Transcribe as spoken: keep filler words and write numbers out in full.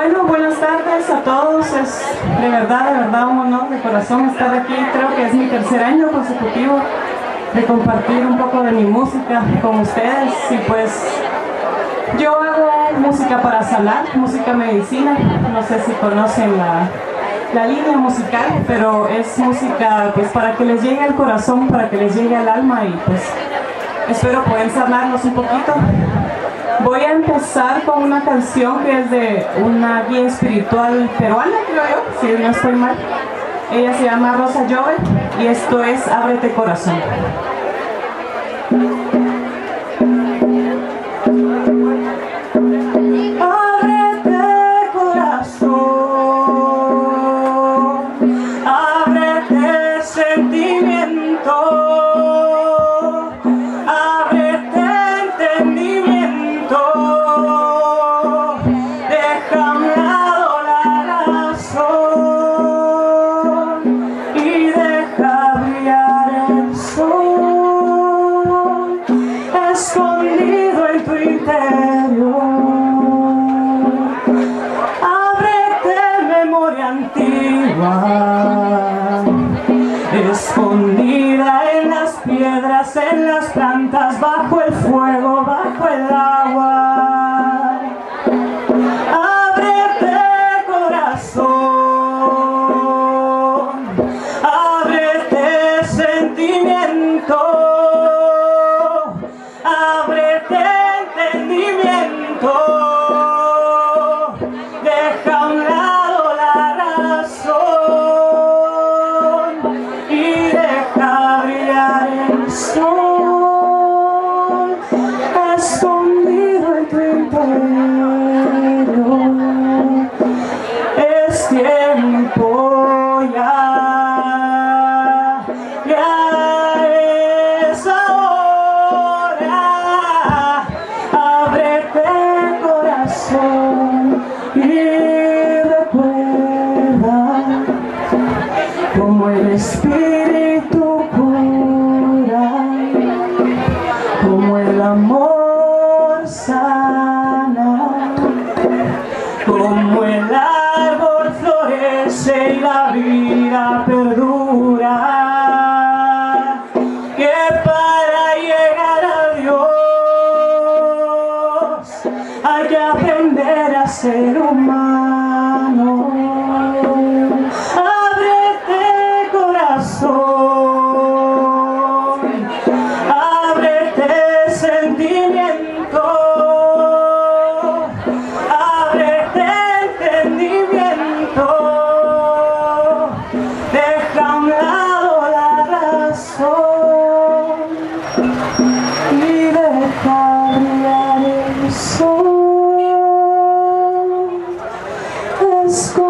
Bueno, buenas tardes a todos. Es de verdad, de verdad un honor de corazón estar aquí. Creo que es mi tercer año consecutivo de compartir un poco de mi música con ustedes. Y pues yo hago música para sanar, música medicina. No sé si conocen la, la línea musical, pero es música pues para que les llegue al corazón, para que les llegue al alma, y pues espero poder sanarlos un poquito. Voy a empezar con una canción que es de una guía espiritual peruana, creo yo, si no estoy mal. Ella se llama Rosa Llove y esto es Ábrete Corazón. Escondido en tu interior, ábrete memoria antigua, escondida en las piedras, en las plantas, bajo el fuego, bajo el agua. Ábrete corazón, ábrete sentimiento, ábrete entendimiento, deja a un lado la razón y deja brillar el sol, escondido en tu interior. Es tiempo ya, ya es ahora. Ábrete corazón y recuerda como el Espíritu cura, como el amor sana, como el árbol florece y la vida perdura. Que para llegar a Dios hay que aprender a ser humano. Ábrete corazón, ábrete sentimiento, ábrete entendimiento, deja a un lado la razón y deja brillar el sol. Let's go.